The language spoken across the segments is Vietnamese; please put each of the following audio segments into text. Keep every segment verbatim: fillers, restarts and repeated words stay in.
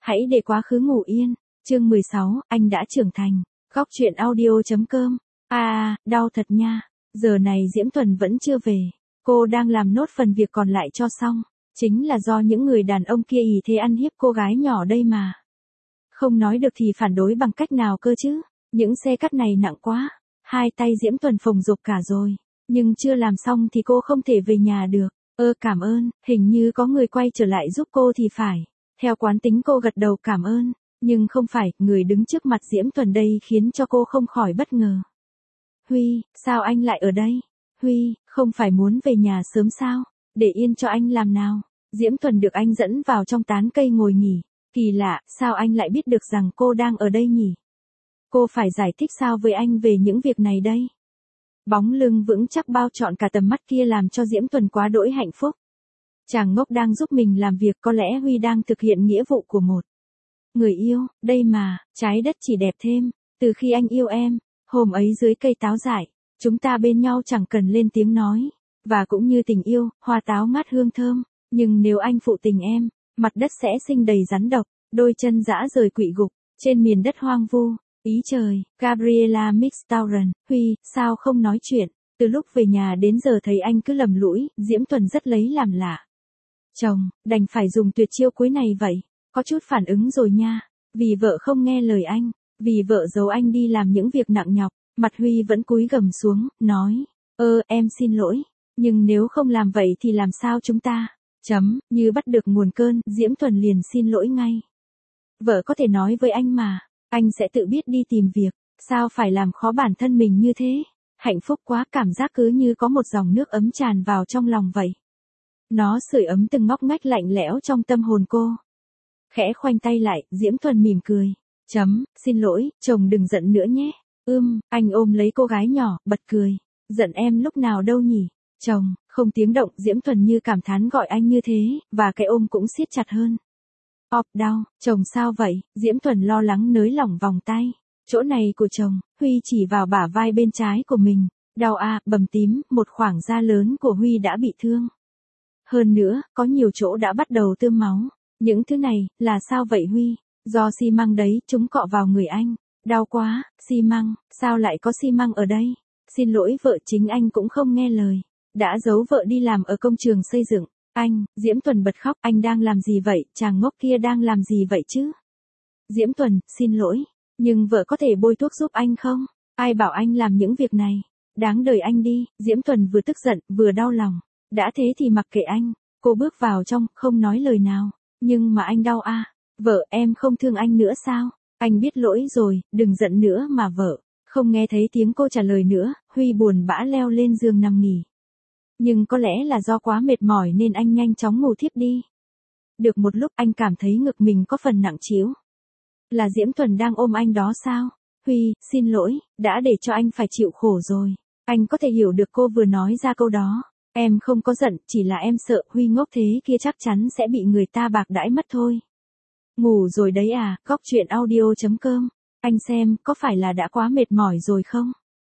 Hãy để quá khứ ngủ yên. Chương mười sáu, anh đã trưởng thành. Góc truyện audio.com. À, à, đau thật nha. Giờ này Diễm Thuần vẫn chưa về. Cô đang làm nốt phần việc còn lại cho xong. Chính là do những người đàn ông kia ỷ thế ăn hiếp cô gái nhỏ đây mà. Không nói được thì phản đối bằng cách nào cơ chứ. Những xe cắt này nặng quá. Hai tay Diễm Thuần phồng rộp cả rồi. Nhưng chưa làm xong thì cô không thể về nhà được. Ơ cảm ơn, hình như có người quay trở lại giúp cô thì phải. Theo quán tính cô gật đầu cảm ơn. Nhưng không phải, người đứng trước mặt Diễm Thuần đây khiến cho cô không khỏi bất ngờ. Huy, sao anh lại ở đây? Huy, không phải muốn về nhà sớm sao? Để yên cho anh làm nào? Diễm Thuần được anh dẫn vào trong tán cây ngồi nghỉ. Kỳ lạ, sao anh lại biết được rằng cô đang ở đây nhỉ? Cô phải giải thích sao với anh về những việc này đây? Bóng lưng vững chắc bao trọn cả tầm mắt kia làm cho Diễm Thuần quá đỗi hạnh phúc. Chàng ngốc đang giúp mình làm việc, có lẽ Huy đang thực hiện nghĩa vụ của một người yêu, đây mà, trái đất chỉ đẹp thêm, từ khi anh yêu em, hôm ấy dưới cây táo dại, chúng ta bên nhau chẳng cần lên tiếng nói, và cũng như tình yêu, hoa táo ngát hương thơm, nhưng nếu anh phụ tình em, mặt đất sẽ sinh đầy rắn độc, đôi chân dã rời quỵ gục, trên miền đất hoang vu. Ý trời, Gabriela Mixtauren, Huy, sao không nói chuyện, từ lúc về nhà đến giờ thấy anh cứ lầm lũi, Diễm Thuần rất lấy làm lạ. Chồng, đành phải dùng tuyệt chiêu cuối này vậy, có chút phản ứng rồi nha, vì vợ không nghe lời anh, vì vợ giấu anh đi làm những việc nặng nhọc, mặt Huy vẫn cúi gằm xuống, nói, ơ em xin lỗi, nhưng nếu không làm vậy thì làm sao chúng ta, chấm, như bắt được nguồn cơn, Diễm Thuần liền xin lỗi ngay. Vợ có thể nói với anh mà. Anh sẽ tự biết đi tìm việc, sao phải làm khó bản thân mình như thế? Hạnh phúc quá, cảm giác cứ như có một dòng nước ấm tràn vào trong lòng vậy. Nó sưởi ấm từng ngóc ngách lạnh lẽo trong tâm hồn cô. Khẽ khoanh tay lại, Diễm Thuần mỉm cười. Chấm, xin lỗi, chồng đừng giận nữa nhé. Ưm, anh ôm lấy cô gái nhỏ, bật cười. Giận em lúc nào đâu nhỉ? Chồng, không tiếng động, Diễm Thuần như cảm thán gọi anh như thế, và cái ôm cũng siết chặt hơn. Ọp đau, chồng sao vậy? Diễm Thuần lo lắng nới lỏng vòng tay. Chỗ này của chồng, Huy chỉ vào bả vai bên trái của mình. Đau à, bầm tím, một khoảng da lớn của Huy đã bị thương. Hơn nữa, có nhiều chỗ đã bắt đầu tươm máu. Những thứ này, là sao vậy Huy? Do xi măng đấy, chúng cọ vào người anh. Đau quá, xi măng, sao lại có xi măng ở đây? Xin lỗi vợ, chính anh cũng không nghe lời. Đã giấu vợ đi làm ở công trường xây dựng. Anh, Diễm Thuần bật khóc, anh đang làm gì vậy, chàng ngốc kia đang làm gì vậy chứ? Diễm Thuần, xin lỗi, nhưng vợ có thể bôi thuốc giúp anh không? Ai bảo anh làm những việc này? Đáng đời anh đi, Diễm Thuần vừa tức giận, vừa đau lòng. Đã thế thì mặc kệ anh, cô bước vào trong, không nói lời nào. Nhưng mà anh đau à, vợ em không thương anh nữa sao? Anh biết lỗi rồi, đừng giận nữa mà vợ. Không nghe thấy tiếng cô trả lời nữa, Huy buồn bã leo lên giường nằm nghỉ. Nhưng có lẽ là do quá mệt mỏi nên anh nhanh chóng ngủ thiếp đi. Được một lúc anh cảm thấy ngực mình có phần nặng trĩu. Là Diễm Thuần đang ôm anh đó sao? Huy, xin lỗi, đã để cho anh phải chịu khổ rồi. Anh có thể hiểu được cô vừa nói ra câu đó. Em không có giận, chỉ là em sợ Huy ngốc thế kia chắc chắn sẽ bị người ta bạc đãi mất thôi. Ngủ rồi đấy à, góc truyện audio.com. Anh xem, có phải là đã quá mệt mỏi rồi không?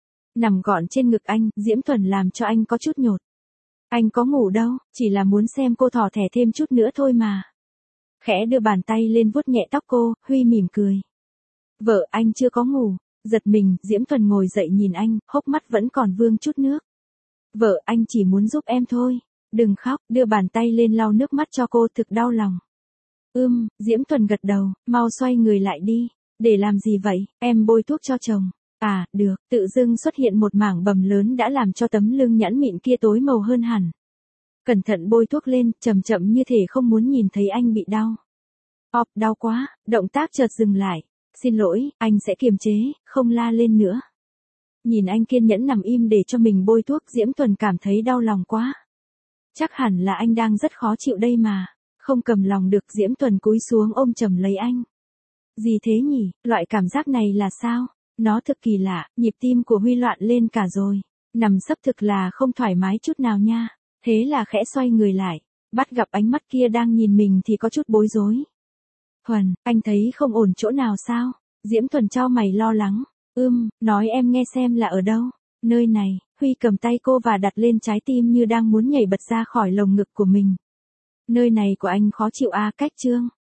Nằm gọn trên ngực anh, Diễm Thuần làm cho anh có chút nhột. Anh có ngủ đâu, chỉ là muốn xem cô thỏ thẻ thêm chút nữa thôi mà. Khẽ đưa bàn tay lên vuốt nhẹ tóc cô, Huy mỉm cười. Vợ anh chưa có ngủ, giật mình, Diễm Thuần ngồi dậy nhìn anh, hốc mắt vẫn còn vương chút nước. Vợ anh chỉ muốn giúp em thôi, đừng khóc, đưa bàn tay lên lau nước mắt cho cô, thực đau lòng. Ưm, Diễm Thuần gật đầu, mau xoay người lại đi, để làm gì vậy, em bôi thuốc cho chồng. À, được, tự dưng xuất hiện một mảng bầm lớn đã làm cho tấm lưng nhẵn mịn kia tối màu hơn hẳn. Cẩn thận bôi thuốc lên, chậm chậm như thể không muốn nhìn thấy anh bị đau. Ọp, đau quá, động tác chợt dừng lại. Xin lỗi, anh sẽ kiềm chế, không la lên nữa. Nhìn anh kiên nhẫn nằm im để cho mình bôi thuốc, Diễm Thuần cảm thấy đau lòng quá. Chắc hẳn là anh đang rất khó chịu đây mà. Không cầm lòng được, Diễm Thuần cúi xuống ôm chầm lấy anh. Gì thế nhỉ, loại cảm giác này là sao? Nó thực kỳ lạ, nhịp tim của Huy loạn lên cả rồi. Nằm sấp thực là không thoải mái chút nào nha. Thế là khẽ xoay người lại. Bắt gặp ánh mắt kia đang nhìn mình thì có chút bối rối. Thuần, anh thấy không ổn chỗ nào sao? Diễm Thuần chau mày lo lắng. Ưm, nói em nghe xem là ở đâu? Nơi này, Huy cầm tay cô và đặt lên trái tim như đang muốn nhảy bật ra khỏi lồng ngực của mình. Nơi này của anh khó chịu à, cách chương.